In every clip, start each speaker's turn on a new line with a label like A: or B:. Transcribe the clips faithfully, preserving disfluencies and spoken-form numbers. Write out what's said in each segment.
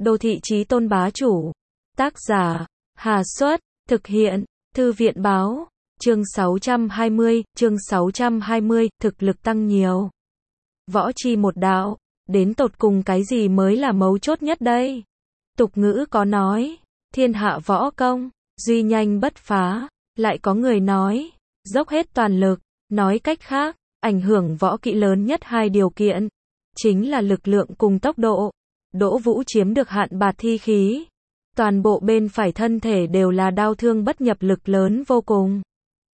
A: Đô thị chí tôn bá chủ. Tác giả, Hà Xuất, thực hiện, Thư viện báo, chương sáu trăm hai mươi, chương sáu trăm hai mươi, thực lực tăng nhiều. Võ chi một đạo, đến tột cùng cái gì mới là mấu chốt nhất đây? Tục ngữ có nói, thiên hạ võ công, duy nhanh bất phá, lại có người nói, dốc hết toàn lực, nói cách khác, ảnh hưởng võ kỹ lớn nhất hai điều kiện, chính là lực lượng cùng tốc độ. Đỗ Vũ chiếm được hạn bạt thi khí. Toàn bộ bên phải thân thể đều là đao thương bất nhập lực lớn vô cùng.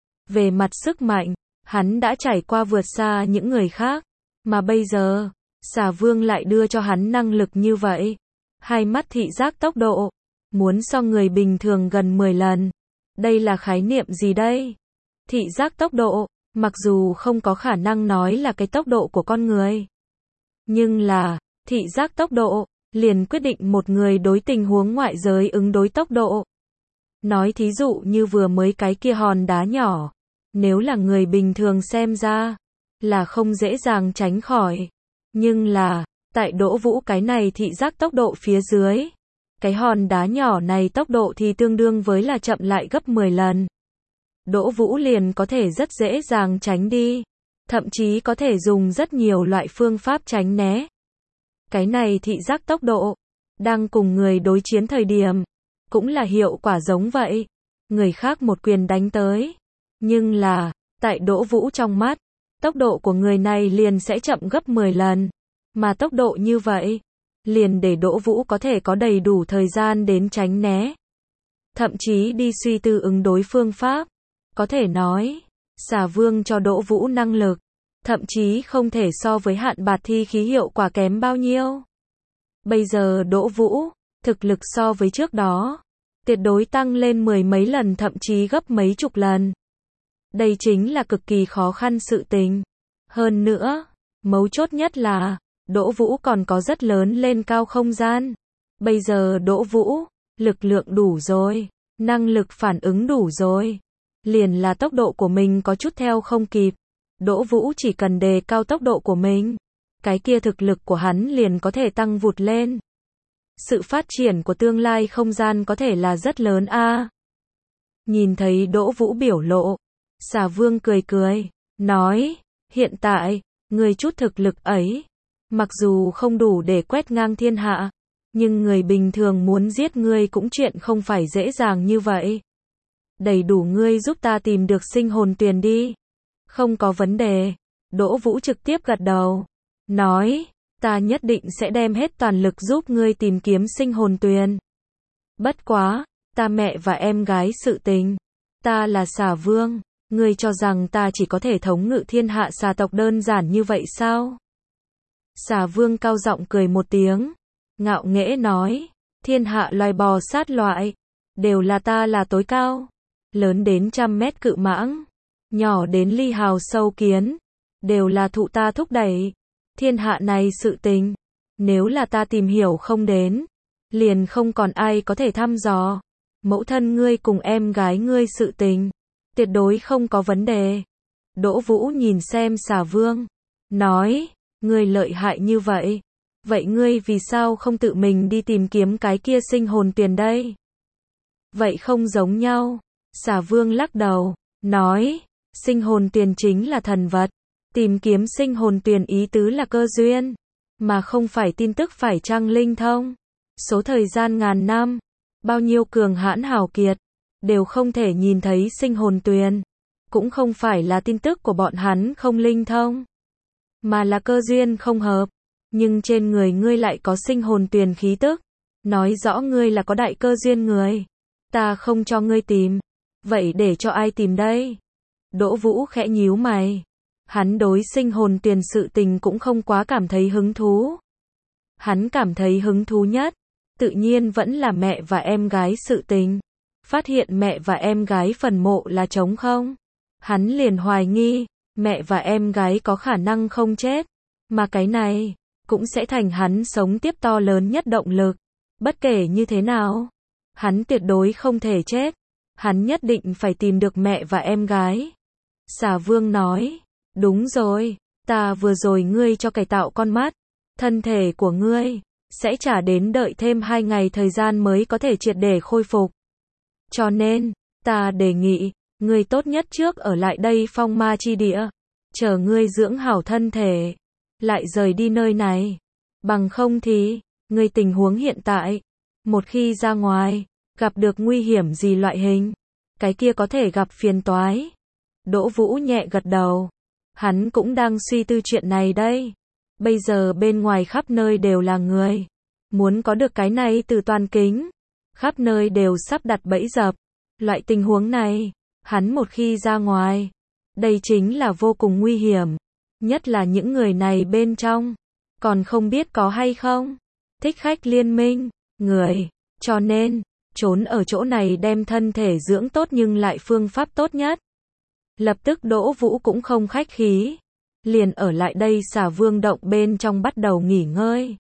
A: Về mặt sức mạnh, hắn đã trải qua vượt xa những người khác. Mà bây giờ, Xà Vương lại đưa cho hắn năng lực như vậy. Hai mắt thị giác tốc độ, muốn so người bình thường gần mười lần. Đây là khái niệm gì đây? Thị giác tốc độ, mặc dù không có khả năng nói là cái tốc độ của con người. Nhưng là, thị giác tốc độ, liền quyết định một người đối tình huống ngoại giới ứng đối tốc độ. Nói thí dụ như vừa mới cái kia hòn đá nhỏ, nếu là người bình thường xem ra, là không dễ dàng tránh khỏi. Nhưng là, tại Đỗ Vũ cái này thị giác tốc độ phía dưới, cái hòn đá nhỏ này tốc độ thì tương đương với là chậm lại gấp mười lần. Đỗ Vũ liền có thể rất dễ dàng tránh đi, thậm chí có thể dùng rất nhiều loại phương pháp tránh né. Cái này thị giác tốc độ, đang cùng người đối chiến thời điểm, cũng là hiệu quả giống vậy. Người khác một quyền đánh tới, nhưng là, tại Đỗ Vũ trong mắt, tốc độ của người này liền sẽ chậm gấp mười lần. Mà tốc độ như vậy, liền để Đỗ Vũ có thể có đầy đủ thời gian đến tránh né. Thậm chí đi suy tư ứng đối phương pháp. Có thể nói, Xà Vương cho Đỗ Vũ năng lực, thậm chí không thể so với hạn bạt thi khí hiệu quả kém bao nhiêu. Bây giờ Đỗ Vũ, thực lực so với trước đó, tuyệt đối tăng lên mười mấy lần thậm chí gấp mấy chục lần. Đây chính là cực kỳ khó khăn sự tình. Hơn nữa, mấu chốt nhất là, Đỗ Vũ còn có rất lớn lên cao không gian. Bây giờ Đỗ Vũ, lực lượng đủ rồi, năng lực phản ứng đủ rồi. Liền là tốc độ của mình có chút theo không kịp. Đỗ Vũ chỉ cần đề cao tốc độ của mình, cái kia thực lực của hắn liền có thể tăng vụt lên. Sự phát triển của tương lai không gian có thể là rất lớn a. À. Nhìn thấy Đỗ Vũ biểu lộ, Xà Vương cười cười, nói, hiện tại, người chút thực lực ấy, mặc dù không đủ để quét ngang thiên hạ, nhưng người bình thường muốn giết ngươi cũng chuyện không phải dễ dàng như vậy. Đầy đủ ngươi giúp ta tìm được sinh hồn tuyền đi. Không có vấn đề. Đỗ Vũ trực tiếp gật đầu. Nói, ta nhất định sẽ đem hết toàn lực giúp ngươi tìm kiếm sinh hồn tuyền. Bất quá, ta mẹ và em gái sự tình. Ta là Xà Vương. Ngươi cho rằng ta chỉ có thể thống ngự thiên hạ xà tộc đơn giản như vậy sao? Xà Vương cao giọng cười một tiếng. Ngạo nghễ nói, thiên hạ loài bò sát loại, đều là ta là tối cao. Lớn đến trăm mét cự mãng, nhỏ đến ly hào sâu kiến, đều là thụ ta thúc đẩy. Thiên hạ này sự tình, nếu là ta tìm hiểu không đến, liền không còn ai có thể thăm dò. Mẫu thân ngươi cùng em gái ngươi sự tình, tuyệt đối không có vấn đề. Đỗ Vũ nhìn xem Xà Vương, nói, ngươi lợi hại như vậy, vậy ngươi vì sao không tự mình đi tìm kiếm cái kia sinh hồn tuyền đây? Vậy không giống nhau. Xà Vương lắc đầu, nói, sinh hồn tuyền chính là thần vật, tìm kiếm sinh hồn tuyền ý tứ là cơ duyên, mà không phải tin tức phải chăng linh thông. Số thời gian ngàn năm, bao nhiêu cường hãn hào kiệt, đều không thể nhìn thấy sinh hồn tuyền, cũng không phải là tin tức của bọn hắn không linh thông, mà là cơ duyên không hợp. Nhưng trên người ngươi lại có sinh hồn tuyền khí tức, nói rõ ngươi là có đại cơ duyên người. Ta không cho ngươi tìm. Vậy để cho ai tìm đây? Đỗ Vũ khẽ nhíu mày. Hắn đối sinh hồn tuyền sự tình cũng không quá cảm thấy hứng thú. Hắn cảm thấy hứng thú nhất, tự nhiên vẫn là mẹ và em gái sự tình. Phát hiện mẹ và em gái phần mộ là trống không. Hắn liền hoài nghi, mẹ và em gái có khả năng không chết. Mà cái này, cũng sẽ thành hắn sống tiếp to lớn nhất động lực. Bất kể như thế nào, hắn tuyệt đối không thể chết. Hắn nhất định phải tìm được mẹ và em gái. Xà Vương nói, đúng rồi, ta vừa rồi ngươi cho cải tạo con mắt, thân thể của ngươi, sẽ trả đến đợi thêm hai ngày thời gian mới có thể triệt để khôi phục. Cho nên, ta đề nghị, ngươi tốt nhất trước ở lại đây phong ma chi địa, chờ ngươi dưỡng hảo thân thể, lại rời đi nơi này. Bằng không thì, ngươi tình huống hiện tại, một khi ra ngoài, gặp được nguy hiểm gì loại hình, cái kia có thể gặp phiền toái. Đỗ Vũ nhẹ gật đầu. Hắn cũng đang suy tư chuyện này đây. Bây giờ bên ngoài khắp nơi đều là người. Muốn có được cái này từ toàn kính. Khắp nơi đều sắp đặt bẫy dập. Loại tình huống này, hắn một khi ra ngoài, đây chính là vô cùng nguy hiểm. Nhất là những người này bên trong, còn không biết có hay không. Thích khách liên minh, người. Cho nên, trốn ở chỗ này đem thân thể dưỡng tốt nhưng lại phương pháp tốt nhất. Lập tức Đỗ Vũ cũng không khách khí. Liền ở lại đây xà vương động bên trong bắt đầu nghỉ ngơi.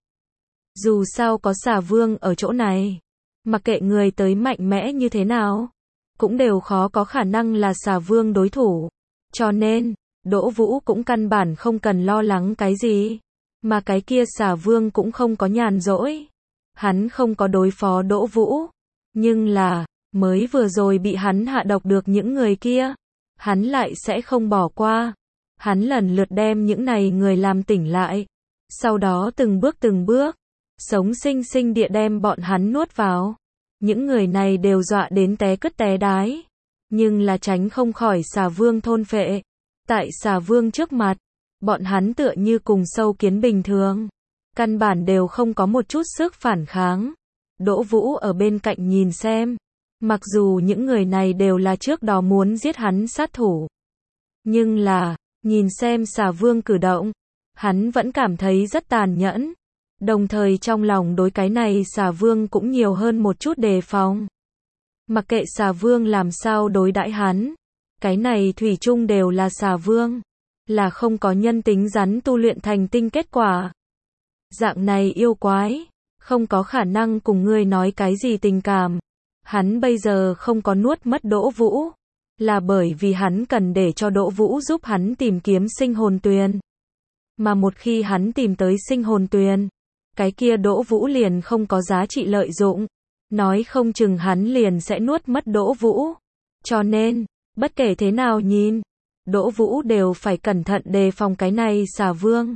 A: Dù sao có xà vương ở chỗ này, mặc kệ người tới mạnh mẽ như thế nào, cũng đều khó có khả năng là xà vương đối thủ. Cho nên, Đỗ Vũ cũng căn bản không cần lo lắng cái gì. Mà cái kia xà vương cũng không có nhàn rỗi. Hắn không có đối phó Đỗ Vũ. Nhưng là, mới vừa rồi bị hắn hạ độc được những người kia, hắn lại sẽ không bỏ qua. Hắn lần lượt đem những này người làm tỉnh lại. Sau đó từng bước từng bước, sống sinh sinh địa đem bọn hắn nuốt vào. Những người này đều dọa đến té cứt té đái. Nhưng là tránh không khỏi xà vương thôn phệ. Tại xà vương trước mặt, bọn hắn tựa như cùng sâu kiến bình thường. Căn bản đều không có một chút sức phản kháng. Đỗ Vũ ở bên cạnh nhìn xem. Mặc dù những người này đều là trước đó muốn giết hắn sát thủ. Nhưng là, nhìn xem xà vương cử động, hắn vẫn cảm thấy rất tàn nhẫn. Đồng thời trong lòng đối cái này xà vương cũng nhiều hơn một chút đề phòng. Mặc kệ xà vương làm sao đối đãi hắn, cái này thủy chung đều là xà vương, là không có nhân tính rắn tu luyện thành tinh kết quả. Dạng này yêu quái, không có khả năng cùng ngươi nói cái gì tình cảm. Hắn bây giờ không có nuốt mất Đỗ Vũ, là bởi vì hắn cần để cho Đỗ Vũ giúp hắn tìm kiếm sinh hồn tuyền. Mà một khi hắn tìm tới sinh hồn tuyền, cái kia Đỗ Vũ liền không có giá trị lợi dụng. Nói không chừng hắn liền sẽ nuốt mất Đỗ Vũ. Cho nên, bất kể thế nào nhìn, Đỗ Vũ đều phải cẩn thận đề phòng cái này xà vương.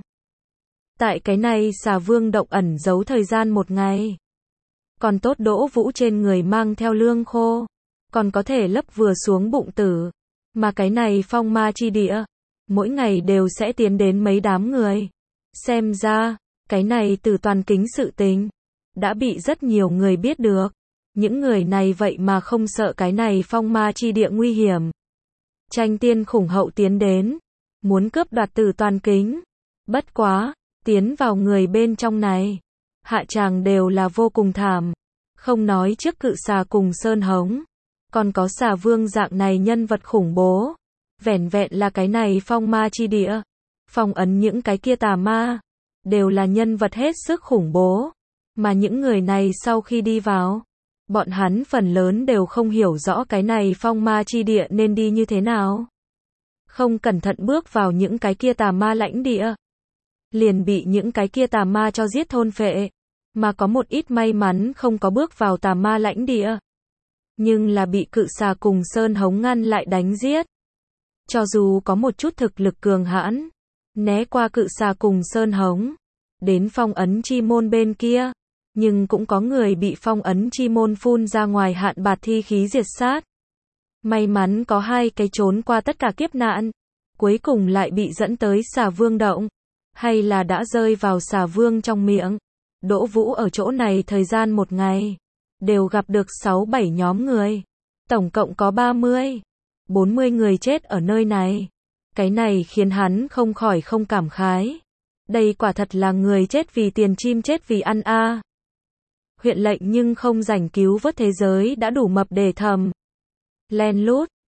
A: Tại cái này xà vương động ẩn giấu thời gian một ngày. Còn tốt Đỗ Vũ trên người mang theo lương khô, còn có thể lấp vừa xuống bụng tử. Mà cái này phong ma chi địa, mỗi ngày đều sẽ tiến đến mấy đám người. Xem ra, cái này từ toàn kính sự tình, đã bị rất nhiều người biết được. Những người này vậy mà không sợ cái này phong ma chi địa nguy hiểm. Tranh tiên khủng hậu tiến đến, muốn cướp đoạt từ toàn kính. Bất quá, tiến vào người bên trong này, hạ tràng đều là vô cùng thảm. Không nói trước cự xà cùng sơn hống, còn có xà vương dạng này nhân vật khủng bố. Vẻn vẹn là cái này phong ma chi địa, phong ấn những cái kia tà ma, đều là nhân vật hết sức khủng bố. Mà những người này sau khi đi vào, bọn hắn phần lớn đều không hiểu rõ cái này phong ma chi địa nên đi như thế nào. Không cẩn thận bước vào những cái kia tà ma lãnh địa, liền bị những cái kia tà ma cho giết thôn phệ. Mà có một ít may mắn không có bước vào tà ma lãnh địa, nhưng là bị cự xà cùng sơn hống ngăn lại đánh giết. Cho dù có một chút thực lực cường hãn, né qua cự xà cùng sơn hống, đến phong ấn chi môn bên kia, nhưng cũng có người bị phong ấn chi môn phun ra ngoài hạn bạt thi khí diệt sát. May mắn có hai cái trốn qua tất cả kiếp nạn, cuối cùng lại bị dẫn tới xà vương động, hay là đã rơi vào xà vương trong miệng. Đỗ Vũ ở chỗ này thời gian một ngày, đều gặp được sáu bảy nhóm người. Tổng cộng có ba mươi, bốn mươi người chết ở nơi này. Cái này khiến hắn không khỏi không cảm khái. Đây quả thật là người chết vì tiền chim chết vì ăn a. À. Huyện lệnh nhưng không rảnh cứu vớt thế giới đã đủ mập để thầm. Len lút,